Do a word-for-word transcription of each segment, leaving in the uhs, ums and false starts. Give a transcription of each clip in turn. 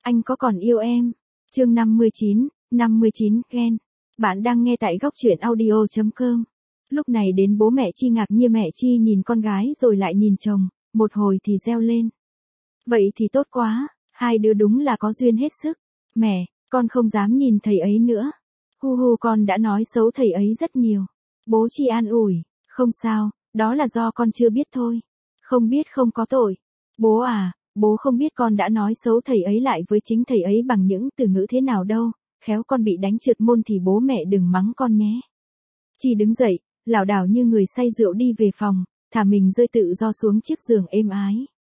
Anh có còn yêu em? Chương năm mươi chín, năm mươi chín, ghen. Bạn đang nghe tại góc truyện audio chấm com. Lúc này đến bố mẹ Chi ngạc nhiên, mẹ Chi nhìn con gái rồi lại nhìn chồng, một hồi thì reo lên. Vậy thì tốt quá, hai đứa đúng là có duyên hết sức. Mẹ, con không dám nhìn thầy ấy nữa. Hu hu, con đã nói xấu thầy ấy rất nhiều. Bố Chi an ủi, không sao, đó là do con chưa biết thôi. Không biết không có tội. Bố à, bố không biết con đã nói xấu thầy ấy lại với chính thầy ấy bằng những từ ngữ thế nào đâu, khéo con bị đánh trượt môn thì bố mẹ đừng mắng con nhé. Chi đứng dậy, lảo đảo như người say rượu đi về phòng, thả mình rơi tự do xuống chiếc giường êm ái.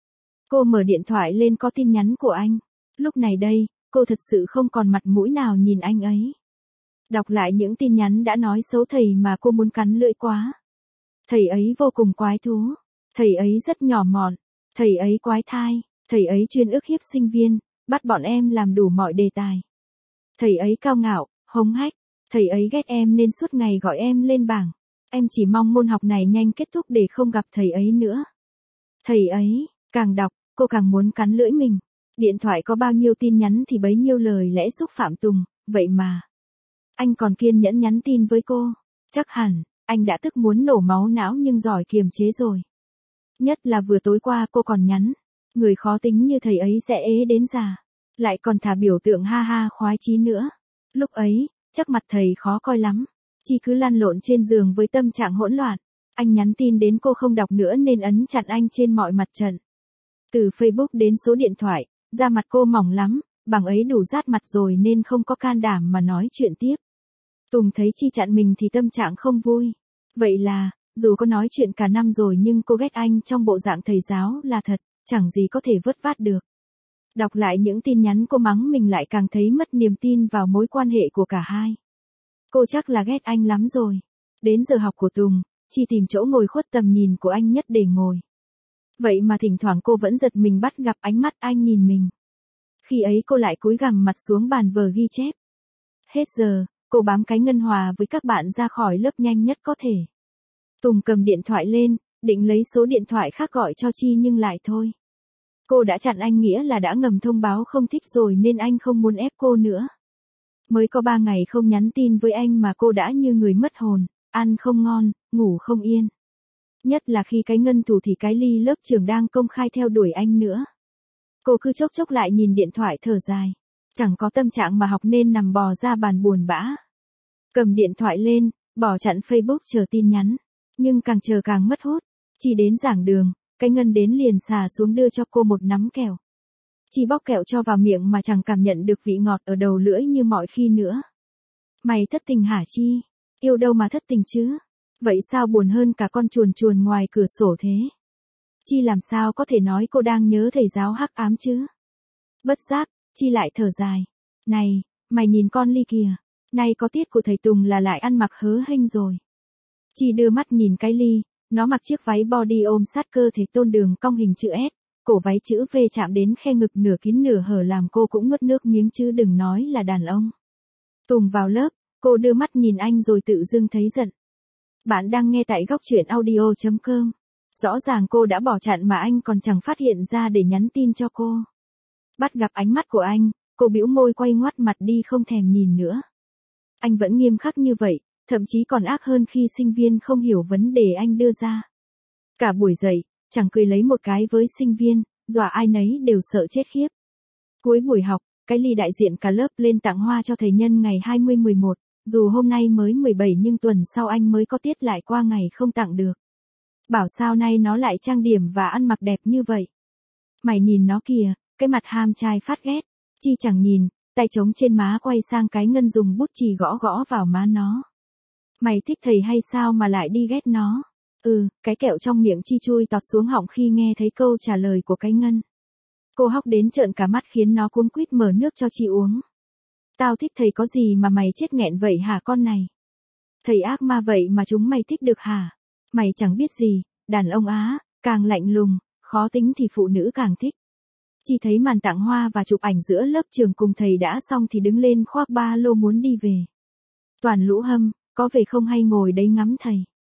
Cô mở điện thoại lên, có tin nhắn của anh. Lúc này đây, cô thật sự không còn mặt mũi nào nhìn anh ấy. Đọc lại những tin nhắn đã nói xấu thầy mà cô muốn cắn lưỡi quá. Thầy ấy vô cùng quái thú. Thầy ấy rất nhỏ mọn. Thầy ấy quái thai. Thầy ấy chuyên ức hiếp sinh viên, bắt bọn em làm đủ mọi đề tài. Thầy ấy cao ngạo, hống hách. Thầy ấy ghét em nên suốt ngày gọi em lên bảng. Em chỉ mong môn học này nhanh kết thúc để không gặp thầy ấy nữa. Thầy ấy, càng đọc, cô càng muốn cắn lưỡi mình. Điện thoại có bao nhiêu tin nhắn thì bấy nhiêu lời lẽ xúc phạm Tùng, vậy mà. Anh còn kiên nhẫn nhắn tin với cô. Chắc hẳn, anh đã tức muốn nổ máu não nhưng giỏi kiềm chế rồi. Nhất là vừa tối qua cô còn nhắn. Người khó tính như thầy ấy sẽ ế đến già. Lại còn thả biểu tượng ha ha khoái chí nữa. Lúc ấy, chắc mặt thầy khó coi lắm. Chi cứ lăn lộn trên giường với tâm trạng hỗn loạn. Anh nhắn tin đến cô không đọc nữa nên ấn chặn anh trên mọi mặt trận. Từ Facebook đến số điện thoại, da mặt cô mỏng lắm, bằng ấy đủ rát mặt rồi nên không có can đảm mà nói chuyện tiếp. Tùng thấy Chi chặn mình thì tâm trạng không vui. Vậy là, dù có nói chuyện cả năm rồi nhưng cô ghét anh trong bộ dạng thầy giáo là thật, chẳng gì có thể vớt vát được. Đọc lại những tin nhắn cô mắng mình lại càng thấy mất niềm tin vào mối quan hệ của cả hai. Cô chắc là ghét anh lắm rồi. Đến giờ học của Tùng, Chi tìm chỗ ngồi khuất tầm nhìn của anh nhất để ngồi. Vậy mà thỉnh thoảng cô vẫn giật mình bắt gặp ánh mắt anh nhìn mình. Khi ấy cô lại cúi gằm mặt xuống bàn vở ghi chép. Hết giờ, cô bám cái ngân hòa với các bạn ra khỏi lớp nhanh nhất có thể. Tùng cầm điện thoại lên, định lấy số điện thoại khác gọi cho Chi nhưng lại thôi. Cô đã chặn anh nghĩa là đã ngầm thông báo không thích rồi nên anh không muốn ép cô nữa. Mới có ba ngày không nhắn tin với anh mà cô đã như người mất hồn, ăn không ngon, ngủ không yên. Nhất là khi cái ngân thủ thì cái ly lớp trưởng đang công khai theo đuổi anh nữa. Cô cứ chốc chốc lại nhìn điện thoại thở dài. Chẳng có tâm trạng mà học nên nằm bò ra bàn buồn bã. Cầm điện thoại lên, bỏ chặn Facebook chờ tin nhắn. Nhưng càng chờ càng mất hút. Chi đến giảng đường, cái ngân đến liền xà xuống đưa cho cô một nắm kẹo. Chi bóc kẹo cho vào miệng mà chẳng cảm nhận được vị ngọt ở đầu lưỡi như mọi khi nữa. Mày thất tình hả Chi? Yêu đâu mà thất tình chứ? Vậy sao buồn hơn cả con chuồn chuồn ngoài cửa sổ thế? Chi làm sao có thể nói cô đang nhớ thầy giáo hắc ám chứ? Bất giác, Chi lại thở dài. Này, mày nhìn con Ly kìa. Nay có tiết của thầy Tùng là lại ăn mặc hớ hênh rồi. Chi đưa mắt nhìn cái Ly, nó mặc chiếc váy body ôm sát cơ thể tôn đường cong hình chữ S, cổ váy chữ V chạm đến khe ngực nửa kín nửa hở làm cô cũng nuốt nước miếng chứ đừng nói là đàn ông. Tùng vào lớp, cô đưa mắt nhìn anh rồi tự dưng thấy giận. Bạn đang nghe tại góc truyện audio chấm com. Rõ ràng cô đã bỏ chặn mà anh còn chẳng phát hiện ra để nhắn tin cho cô. Bắt gặp ánh mắt của anh, cô bĩu môi quay ngoắt mặt đi không thèm nhìn nữa. Anh vẫn nghiêm khắc như vậy, thậm chí còn ác hơn khi sinh viên không hiểu vấn đề anh đưa ra. Cả buổi dậy, chẳng cười lấy một cái với sinh viên, dọa ai nấy đều sợ chết khiếp. Cuối buổi học, cái Ly đại diện cả lớp lên tặng hoa cho thầy nhân ngày hai mươi mười một, dù hôm nay mới mười bảy nhưng tuần sau anh mới có tiết lại qua ngày không tặng được. Bảo sao nay nó lại trang điểm và ăn mặc đẹp như vậy. Mày nhìn nó kìa, cái mặt ham trai phát ghét. Chi chẳng nhìn, tay trống trên má quay sang cái ngân dùng bút chì gõ gõ vào má nó. Mày thích thầy hay sao mà lại đi ghét nó? Ừ, cái kẹo trong miệng Chi chui tọt xuống họng khi nghe thấy câu trả lời của cái ngân. Cô hóc đến trợn cả mắt khiến nó cuống quýt mở nước cho Chi uống. Tao thích thầy có gì mà mày chết nghẹn vậy hả con này? Thầy ác ma vậy mà chúng mày thích được hả? Mày chẳng biết gì, đàn ông Á, càng lạnh lùng, khó tính thì phụ nữ càng thích. Chi thấy màn tặng hoa và chụp ảnh giữa lớp trường cùng thầy đã xong thì đứng lên khoác ba lô muốn đi về. Toàn lũ hâm, có về không hay ngồi đấy ngắm thầy?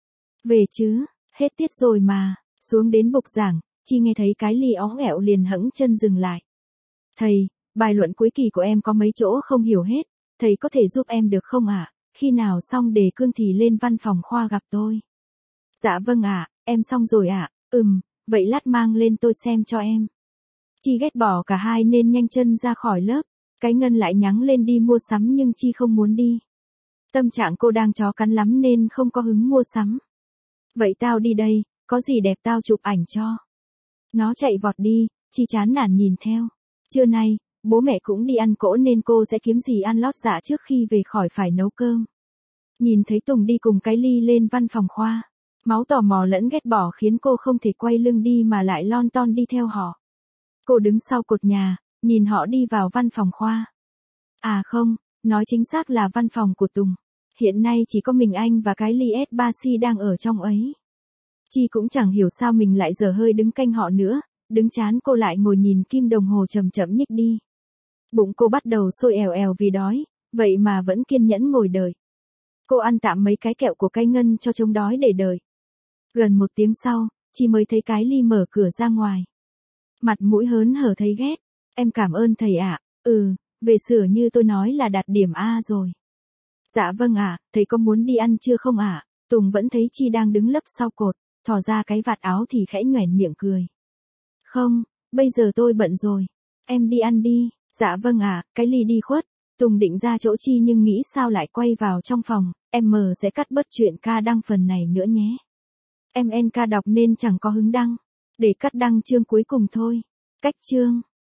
Về chứ, hết tiết rồi mà. Xuống đến bục giảng, Chi nghe thấy cái Ly óng ẻo liền hẫng chân dừng lại. Thầy, Bài luận cuối kỳ của em có mấy chỗ không hiểu hết, thầy có thể giúp em được không ạ? Khi nào xong đề cương thì lên văn phòng khoa gặp tôi. Dạ vâng ạ, em xong rồi ạ. Ừm, vậy lát mang lên tôi xem cho em. Chi ghét bỏ cả hai nên nhanh chân ra khỏi lớp. Cái Ngân lại nhắn lên đi mua sắm nhưng Chi không muốn đi. Tâm trạng cô đang chó cắn lắm nên không có hứng mua sắm. Vậy tao đi đây, có gì đẹp tao chụp ảnh cho. Nó chạy vọt đi, Chi chán nản nhìn theo. Trưa nay, bố mẹ cũng đi ăn cỗ nên cô sẽ kiếm gì ăn lót dạ trước khi về khỏi phải nấu cơm. Nhìn thấy Tùng đi cùng cái Ly lên văn phòng khoa. Máu tò mò lẫn ghét bỏ khiến cô không thể quay lưng đi mà lại lon ton đi theo họ. Cô đứng sau cột nhà, nhìn họ đi vào văn phòng khoa. À không, nói chính xác là văn phòng của Tùng. Hiện nay chỉ có mình anh và cái Ly ét ba C đang ở trong ấy. Chi cũng chẳng hiểu sao mình lại dở hơi đứng canh họ nữa, đứng chán cô lại ngồi nhìn kim đồng hồ chậm chậm nhích đi. Bụng cô bắt đầu sôi èo èo vì đói, vậy mà vẫn kiên nhẫn ngồi đợi. Cô ăn tạm mấy cái kẹo của cái Ngân cho chống đói để đợi. Gần một tiếng sau, Chi mới thấy cái Ly mở cửa ra ngoài. Mặt mũi hớn hở thấy ghét. Em cảm ơn thầy ạ. Ừ, về sửa như tôi nói là đạt điểm A rồi. Dạ vâng ạ, thầy có muốn đi ăn chưa không ạ? Tùng vẫn thấy Chi đang đứng lấp sau cột, thò ra cái vạt áo thì khẽ nhoẻn miệng cười. Không, bây giờ tôi bận rồi. Em đi ăn đi. Dạ vâng ạ, cái Ly đi khuất. Tùng định ra chỗ Chi nhưng nghĩ sao lại quay vào trong phòng. Em mờ sẽ cắt bớt chuyện ca đăng phần này nữa nhé. Em en ca đọc nên chẳng có hứng đăng. Để cắt đăng chương cuối cùng thôi. Cách chương.